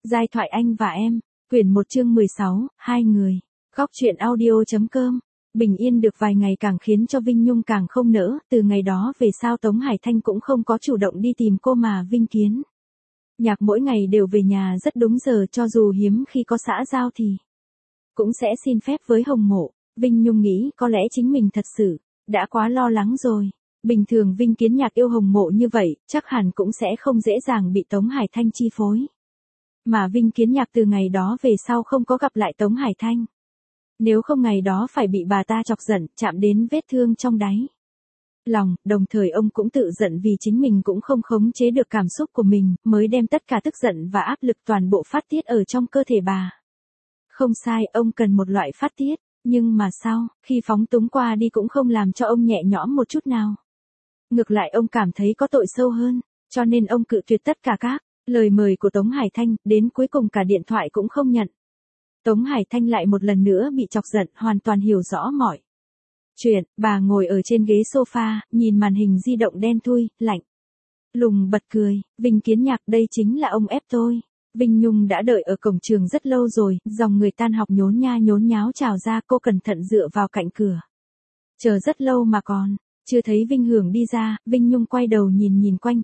Giai thoại anh và em, quyển 1 chương 16, hai người. Góc truyện audio.com. Bình yên được vài ngày càng khiến cho Vinh Nhung càng không nỡ, từ ngày đó về sau Tống Hải Thanh cũng không có chủ động đi tìm cô mà Vinh Kiến. Nhạc mỗi ngày đều về nhà rất đúng giờ, cho dù hiếm khi có xã giao thì cũng sẽ xin phép với Hồng Mộ. Vinh Nhung nghĩ có lẽ chính mình thật sự đã quá lo lắng rồi. Bình thường Vinh Kiến Nhạc yêu Hồng Mộ như vậy, chắc hẳn cũng sẽ không dễ dàng bị Tống Hải Thanh chi phối. Mà Vinh Kiến Nhạc từ ngày đó về sau không có gặp lại Tống Hải Thanh. Nếu không ngày đó phải bị bà ta chọc giận, chạm đến vết thương trong đáy lòng, đồng thời ông cũng tự giận vì chính mình cũng không khống chế được cảm xúc của mình, mới đem tất cả tức giận và áp lực toàn bộ phát tiết ở trong cơ thể bà. Không sai, ông cần một loại phát tiết, nhưng mà sao, khi phóng túng qua đi cũng không làm cho ông nhẹ nhõm một chút nào. Ngược lại ông cảm thấy có tội sâu hơn, cho nên ông cự tuyệt tất cả các lời mời của Tống Hải Thanh, đến cuối cùng cả điện thoại cũng không nhận. Tống Hải Thanh lại một lần nữa bị chọc giận, hoàn toàn hiểu rõ mọi chuyện. Bà ngồi ở trên ghế sofa, nhìn màn hình di động đen thui, lạnh lùng bật cười. Vinh Kiến Nhạc, đây chính là ông ép tôi. Vinh Nhung đã đợi ở cổng trường rất lâu rồi, dòng người tan học nhốn nha nhốn nháo trào ra, cô cẩn thận dựa vào cạnh cửa. Chờ rất lâu mà còn chưa thấy Vinh Hưởng đi ra, Vinh Nhung quay đầu nhìn quanh,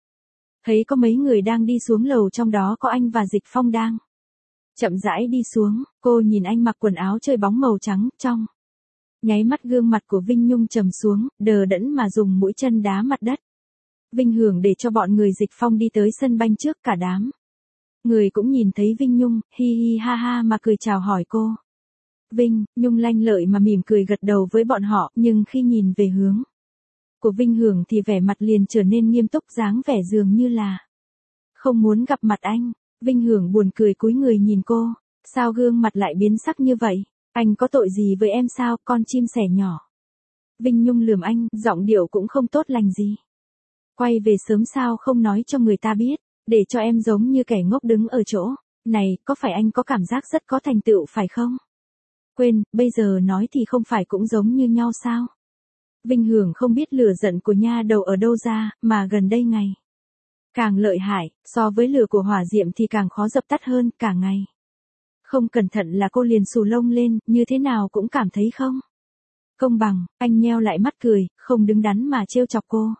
thấy có mấy người đang đi xuống lầu, trong đó có anh và Dịch Phong đang chậm rãi đi xuống. Cô nhìn anh mặc quần áo chơi bóng màu trắng, trong nháy mắt gương mặt của Vinh Nhung trầm xuống, đờ đẫn mà dùng mũi chân đá mặt đất. Vinh Hưởng để cho bọn người Dịch Phong đi tới sân banh trước, cả đám người cũng nhìn thấy Vinh Nhung, hi hi ha ha mà cười chào hỏi cô. Vinh Nhung lanh lợi mà mỉm cười gật đầu với bọn họ, nhưng khi nhìn về hướng của Vinh Hưởng thì vẻ mặt liền trở nên nghiêm túc, dáng vẻ dường như là không muốn gặp mặt anh. Vinh Hưởng buồn cười cúi người nhìn cô, sao gương mặt lại biến sắc như vậy? Anh có tội gì với em sao, con chim sẻ nhỏ? Vinh Nhung lườm anh, giọng điệu cũng không tốt lành gì. Quay về sớm sao không nói cho người ta biết, để cho em giống như kẻ ngốc đứng ở chỗ này, có phải anh có cảm giác rất có thành tựu phải không? Quên, bây giờ nói thì không phải cũng giống như nhau sao? Vinh Hưởng không biết lửa giận của nha đầu ở đâu ra, mà gần đây ngày càng lợi hại, so với lửa của hỏa diệm thì càng khó dập tắt hơn, cả ngày không cẩn thận là cô liền xù lông lên, như thế nào cũng cảm thấy không công bằng. Anh nheo lại mắt cười, không đứng đắn mà trêu chọc cô.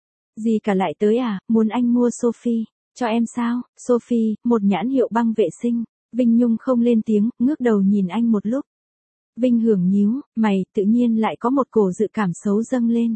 Gì cả, lại tới à, muốn anh mua Sophie cho em sao? Sophie, một nhãn hiệu băng vệ sinh. Vinh Nhung không lên tiếng, ngước đầu nhìn anh một lúc. Vinh Hưởng nhíu mày, tự nhiên lại có một cổ dự cảm xấu dâng lên.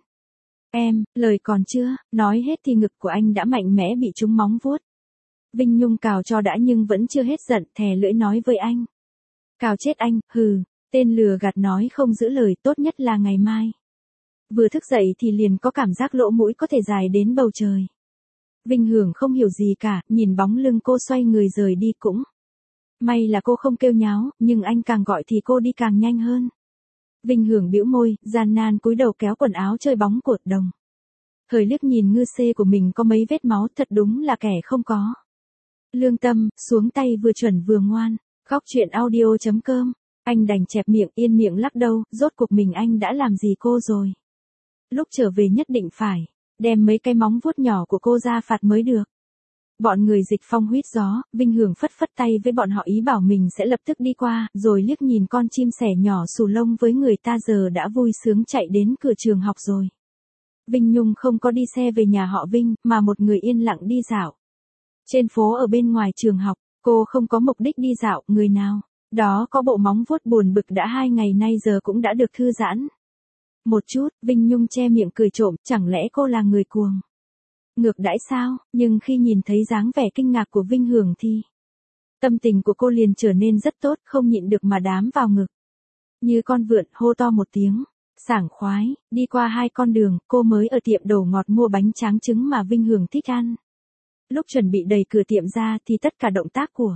Em, lời còn chưa nói hết thì ngực của anh đã mạnh mẽ bị trúng móng vuốt. Vinh Nhung cào cho đã nhưng vẫn chưa hết giận, thè lưỡi nói với anh. Cào chết anh, hừ, tên lừa gạt nói không giữ lời, tốt nhất là ngày mai. Vừa thức dậy thì liền có cảm giác lỗ mũi có thể dài đến bầu trời. Vinh Hưởng không hiểu gì cả, nhìn bóng lưng cô xoay người rời đi cũng. May là cô không kêu nháo, nhưng anh càng gọi thì cô đi càng nhanh hơn. Vinh Hưởng bĩu môi, gian nan cúi đầu kéo quần áo chơi bóng của đồng thời liếc nhìn ngư xê của mình có mấy vết máu, thật đúng là kẻ không có lương tâm, xuống tay vừa chuẩn vừa ngoan. Góc truyện audio.com. Anh đành chẹp miệng, yên miệng lắc đầu, rốt cuộc mình anh đã làm gì cô rồi? Lúc trở về nhất định phải đem mấy cái móng vuốt nhỏ của cô ra phạt mới được. Bọn người Dịch Phong huýt gió, Vinh Hưởng phất phất tay với bọn họ ý bảo mình sẽ lập tức đi qua, rồi liếc nhìn con chim sẻ nhỏ xù lông với người ta giờ đã vui sướng chạy đến cửa trường học rồi. Vinh Nhung không có đi xe về nhà họ Vinh, mà một người yên lặng đi dạo trên phố ở bên ngoài trường học. Cô không có mục đích đi dạo, người nào đó có bộ móng vuốt buồn bực đã 2 ngày nay giờ cũng đã được thư giãn một chút. Vinh Nhung che miệng cười trộm, chẳng lẽ cô là người cuồng ngược đãi sao? Nhưng khi nhìn thấy dáng vẻ kinh ngạc của Vinh Hưởng thì tâm tình của cô liền trở nên rất tốt, không nhịn được mà đám vào ngực như con vượn, hô to một tiếng sảng khoái. Đi qua 2 con đường, cô mới ở tiệm đồ ngọt mua bánh tráng trứng mà Vinh Hưởng thích ăn. Lúc chuẩn bị đẩy cửa tiệm ra thì tất cả động tác của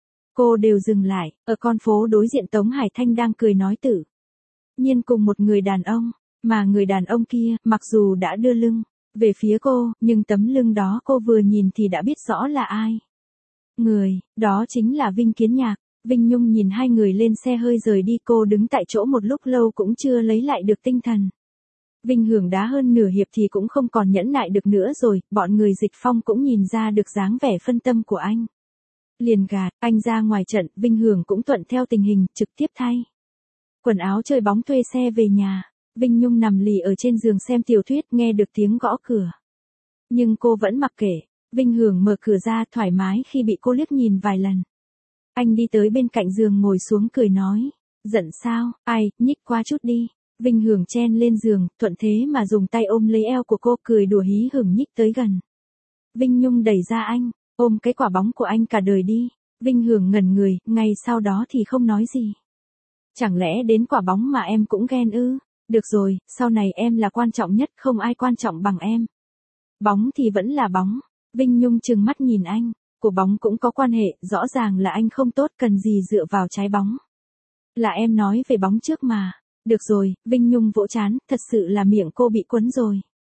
cô đều dừng lại. Ở con phố đối diện Tống Hải Thanh đang cười nói tự nhiên cùng một người đàn ông, mà người đàn ông kia mặc dù đã đưa lưng về phía cô, nhưng tấm lưng đó cô vừa nhìn thì đã biết rõ là ai. Người đó chính là Vinh Kiến Nhạc. Vinh Nhung nhìn hai người lên xe hơi rời đi, cô đứng tại chỗ một lúc lâu cũng chưa lấy lại được tinh thần. Vinh Hưởng đá hơn nửa hiệp thì cũng không còn nhẫn nại được nữa rồi, bọn người Dịch Phong cũng nhìn ra được dáng vẻ phân tâm của anh. Liền gạt, anh ra ngoài trận, Vinh Hưởng cũng thuận theo tình hình, trực tiếp thay quần áo chơi bóng thuê xe về nhà. Vinh Nhung nằm lì ở trên giường xem tiểu thuyết, nghe được tiếng gõ cửa. Nhưng cô vẫn mặc kệ. Vinh Hưởng mở cửa ra thoải mái khi bị cô liếc nhìn vài lần. Anh đi tới bên cạnh giường ngồi xuống cười nói. Giận sao, ai, nhích qua chút đi. Vinh Hưởng chen lên giường, thuận thế mà dùng tay ôm lấy eo của cô cười đùa hí hửng nhích tới gần. Vinh Nhung đẩy ra anh, ôm cái quả bóng của anh cả đời đi. Vinh Hưởng ngẩn người, ngay sau đó thì không nói gì. Chẳng lẽ đến quả bóng mà em cũng ghen ư? Được rồi, sau này em là quan trọng nhất, không ai quan trọng bằng em. Bóng thì vẫn là bóng. Vinh Nhung trừng mắt nhìn anh, của bóng cũng có quan hệ, rõ ràng là anh không tốt, cần gì dựa vào trái bóng. Là em nói về bóng trước mà. Được rồi, Vinh Nhung vỗ trán, thật sự là miệng cô bị quấn rồi.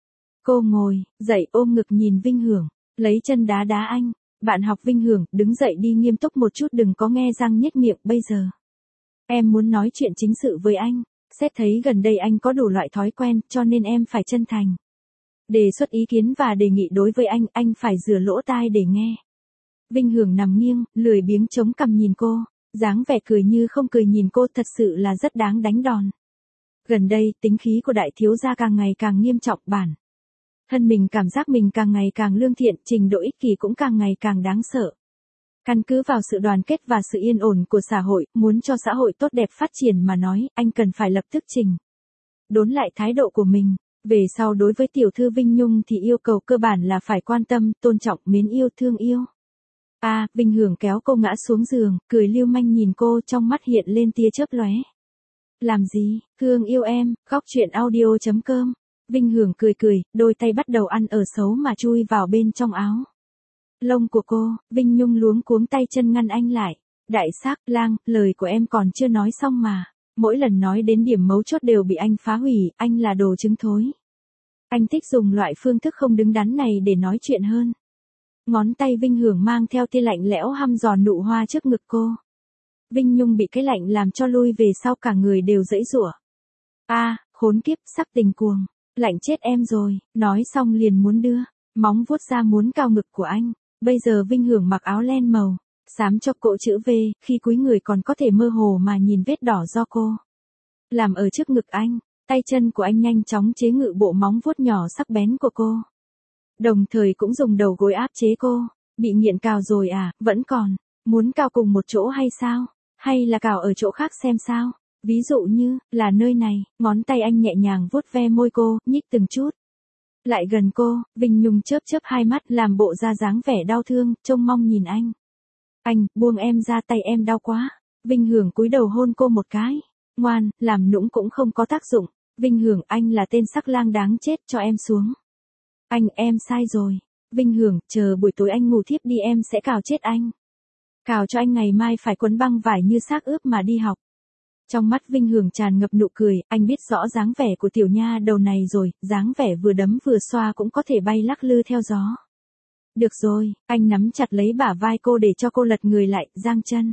Cô ngồi, dậy ôm ngực nhìn Vinh Hưởng, lấy chân đá đá anh. Bạn học Vinh Hưởng, đứng dậy đi nghiêm túc một chút, đừng có nghe răng nhếch miệng bây giờ. Em muốn nói chuyện chính sự với anh. Xét thấy gần đây anh có đủ loại thói quen, cho nên em phải chân thành đề xuất ý kiến và đề nghị đối với anh phải rửa lỗ tai để nghe. Vinh Hưởng nằm nghiêng, lười biếng chống cằm nhìn cô, dáng vẻ cười như không cười nhìn cô, thật sự là rất đáng đánh đòn. Gần đây, tính khí của đại thiếu gia càng ngày càng nghiêm trọng, bản thân mình cảm giác mình càng ngày càng lương thiện, trình độ ích kỷ cũng càng ngày càng đáng sợ. Căn cứ vào sự đoàn kết và sự yên ổn của xã hội, muốn cho xã hội tốt đẹp phát triển mà nói, anh cần phải lập tức chỉnh đốn lại thái độ của mình. Về sau đối với tiểu thư Vinh Nhung thì yêu cầu cơ bản là phải quan tâm, tôn trọng, mến yêu, thương yêu. Vinh Hưởng kéo cô ngã xuống giường, cười lưu manh nhìn cô, trong mắt hiện lên tia chớp lóe. Làm gì, thương yêu em, góc truyện audio.com. Vinh Hưởng cười cười, đôi tay bắt đầu ăn ở xấu mà chui vào bên trong áo lông của cô. Vinh Nhung luống cuống tay chân ngăn anh lại. Đại Sắc Lang, lời của em còn chưa nói xong mà. Mỗi lần nói đến điểm mấu chốt đều bị anh phá hủy, anh là đồ trứng thối. Anh thích dùng loại phương thức không đứng đắn này để nói chuyện hơn. Ngón tay Vinh Hưởng mang theo tia lạnh lẽo hăm dò nụ hoa trước ngực cô. Vinh Nhung bị cái lạnh làm cho lui về sau, cả người đều giãy giụa. Khốn kiếp, sắc tình cuồng. Lạnh chết em rồi, nói xong liền muốn đưa móng vuốt ra muốn cào ngực của anh. Bây giờ Vinh Hưởng mặc áo len màu xám cho cỗ chữ V, khi cúi người còn có thể mơ hồ mà nhìn vết đỏ do cô làm ở trước ngực anh. Tay chân của anh nhanh chóng chế ngự bộ móng vuốt nhỏ sắc bén của cô, đồng thời cũng dùng đầu gối áp chế cô. Bị nghiện cào rồi à, vẫn còn muốn cào cùng một chỗ hay sao? Hay là cào ở chỗ khác xem sao? Ví dụ như là nơi này. Ngón tay anh nhẹ nhàng vuốt ve môi cô, nhích từng chút lại gần cô. Vinh Nhung chớp chớp hai mắt, làm bộ ra dáng vẻ đau thương, trông mong nhìn anh. Anh, buông em ra, tay em đau quá. Vinh Hưởng cúi đầu hôn cô một cái. Ngoan, làm nũng cũng không có tác dụng. Vinh Hưởng, anh là tên sắc lang đáng chết, cho em xuống. Anh, em sai rồi. Vinh Hưởng, chờ buổi tối anh ngủ thiếp đi em sẽ cào chết anh. Cào cho anh ngày mai phải quấn băng vải như xác ướp mà đi học. Trong mắt Vinh Hưởng tràn ngập nụ cười, anh biết rõ dáng vẻ của tiểu nha đầu này rồi, dáng vẻ vừa đấm vừa xoa cũng có thể bay lắc lư theo gió. Được rồi, anh nắm chặt lấy bả vai cô để cho cô lật người lại, giang chân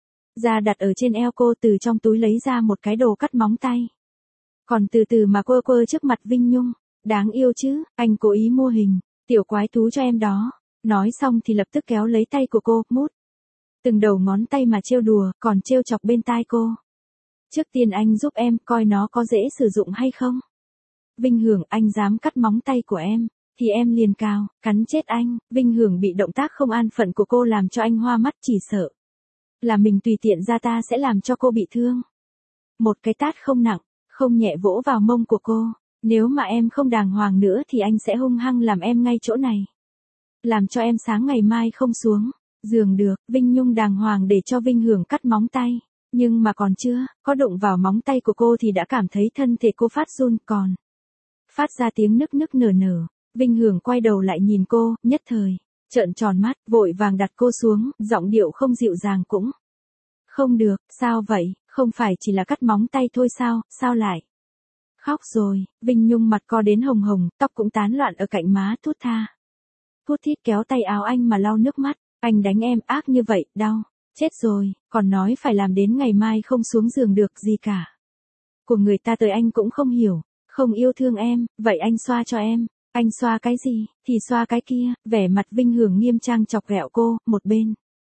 ra đặt ở trên eo cô, từ trong túi lấy ra một cái đồ cắt móng tay. Còn từ từ mà quơ quơ trước mặt Vinh Nhung. Đáng yêu chứ, anh cố ý mua hình tiểu quái thú cho em đó. Nói xong thì lập tức kéo lấy tay của cô, mút từng đầu ngón tay mà trêu đùa, còn trêu chọc bên tai cô. Trước tiên anh giúp em, coi nó có dễ sử dụng hay không. Vinh Hưởng, anh dám cắt móng tay của em thì em liền cào, cắn chết anh. Vinh Hưởng bị động tác không an phận của cô làm cho anh hoa mắt, chỉ sợ là mình tùy tiện ra ta sẽ làm cho cô bị thương. Một cái tát không nặng, không nhẹ vỗ vào mông của cô. Nếu mà em không đàng hoàng nữa thì anh sẽ hung hăng làm em ngay chỗ này. Làm cho em sáng ngày mai không xuống giường được. Vinh Nhung đàng hoàng để cho Vinh Hưởng cắt móng tay. Nhưng mà còn chưa có đụng vào móng tay của cô thì đã cảm thấy thân thể cô phát run, còn phát ra tiếng nức nức nở nở. Vinh Hưởng quay đầu lại nhìn cô, nhất thời trợn tròn mắt, vội vàng đặt cô xuống, giọng điệu không dịu dàng cũng không được. Sao vậy, không phải chỉ là cắt móng tay thôi sao, sao lại khóc rồi? Vinh Nhung mặt co đến hồng hồng, tóc cũng tán loạn ở cạnh má, thút tha thút thít kéo tay áo anh mà lau nước mắt. Anh đánh em ác như vậy, đau chết rồi, còn nói phải làm đến ngày mai không xuống giường được gì cả. Của người ta tới anh cũng không hiểu, không yêu thương em, vậy anh xoa cho em. Anh xoa cái gì, thì xoa cái kia. Vẻ mặt Vinh Hưởng nghiêm trang chọc ghẹo cô, một bên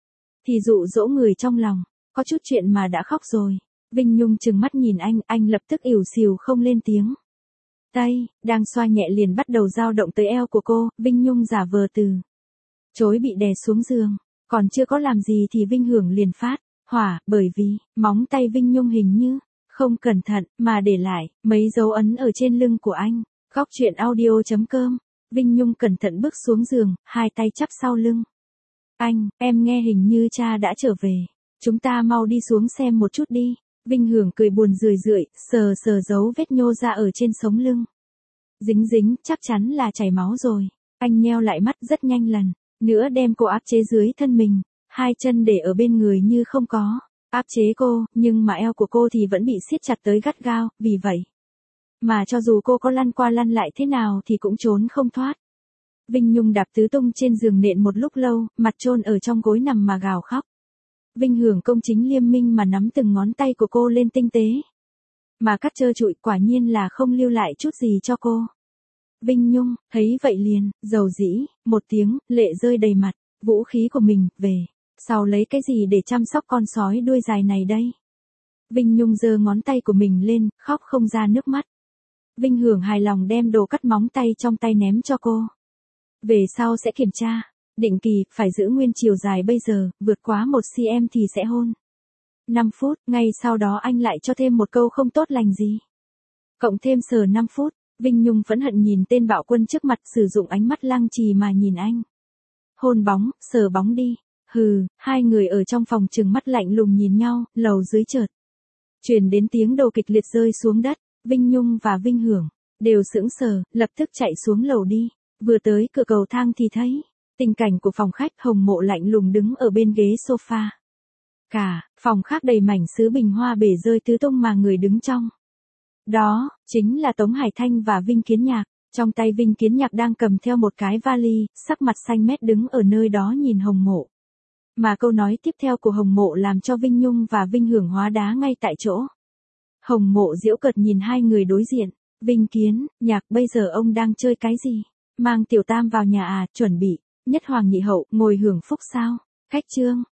thì dụ dỗ người trong lòng, có chút chuyện mà đã khóc rồi. Vinh Nhung trừng mắt nhìn anh lập tức ỉu xìu không lên tiếng. Tay, đang xoa nhẹ liền bắt đầu dao động tới eo của cô, Vinh Nhung giả vờ từ chối bị đè xuống giường, còn chưa có làm gì thì Vinh Hưởng liền phát hỏa, bởi vì móng tay Vinh Nhung hình như không cẩn thận mà để lại mấy dấu ấn ở trên lưng của anh. Góc truyện audio.com. Vinh Nhung cẩn thận bước xuống giường, hai tay chắp sau lưng. Anh, em nghe hình như cha đã trở về, chúng ta mau đi xuống xem một chút đi. Vinh Hưởng cười buồn rười rượi, sờ sờ dấu vết nhô ra ở trên sống lưng. Dính dính, chắc chắn là chảy máu rồi. Anh nheo lại mắt rất nhanh lần nữa đem cô áp chế dưới thân mình, hai chân để ở bên người như không có áp chế cô, nhưng mà eo của cô thì vẫn bị siết chặt tới gắt gao, vì vậy mà cho dù cô có lăn qua lăn lại thế nào thì cũng trốn không thoát. Vinh Nhung đạp tứ tung trên giường nện một lúc lâu, mặt chôn ở trong gối nằm mà gào khóc. Vinh Hưởng công chính liêm minh mà nắm từng ngón tay của cô lên tinh tế, mà cắt trơ trụi, quả nhiên là không lưu lại chút gì cho cô. Vinh Nhung thấy vậy liền dầu dĩ một tiếng, lệ rơi đầy mặt. Vũ khí của mình về sau lấy cái gì để chăm sóc con sói đuôi dài này đây? Vinh Nhung giơ ngón tay của mình lên, khóc không ra nước mắt. Vinh Hưởng hài lòng đem đồ cắt móng tay trong tay ném cho cô. Về sau sẽ kiểm tra, định kỳ, phải giữ nguyên chiều dài bây giờ, vượt quá 1 cm thì sẽ hôn. 5 phút, ngay sau đó anh lại cho thêm một câu không tốt lành gì. Cộng thêm sờ 5 phút, Vinh Nhung phẫn hận nhìn tên bạo quân trước mặt sử dụng ánh mắt lăng trì mà nhìn anh. Hôn bóng, sờ bóng đi. Hừ, hai người ở trong phòng trừng mắt lạnh lùng nhìn nhau, lầu dưới chợt truyền đến tiếng đồ kịch liệt rơi xuống đất. Vinh Nhung và Vinh Hưởng đều sững sờ, lập tức chạy xuống lầu đi. Vừa tới cửa cầu thang thì thấy tình cảnh của phòng khách, Hồng Mộ lạnh lùng đứng ở bên ghế sofa. Cả phòng khác đầy mảnh sứ bình hoa bể rơi tứ tung mà người đứng trong đó chính là Tống Hải Thanh và Vinh Kiến Nhạc. Trong tay Vinh Kiến Nhạc đang cầm theo một cái vali, sắc mặt xanh mét đứng ở nơi đó nhìn Hồng Mộ. Mà câu nói tiếp theo của Hồng Mộ làm cho Vinh Nhung và Vinh Hưởng hóa đá ngay tại chỗ. Hồng Mộ giễu cợt nhìn hai người đối diện. Vinh Kiến Nhạc, bây giờ ông đang chơi cái gì? Mang Tiểu Tam vào nhà à, chuẩn bị nhất hoàng nhị hậu, ngồi hưởng phúc sao? Khách trương.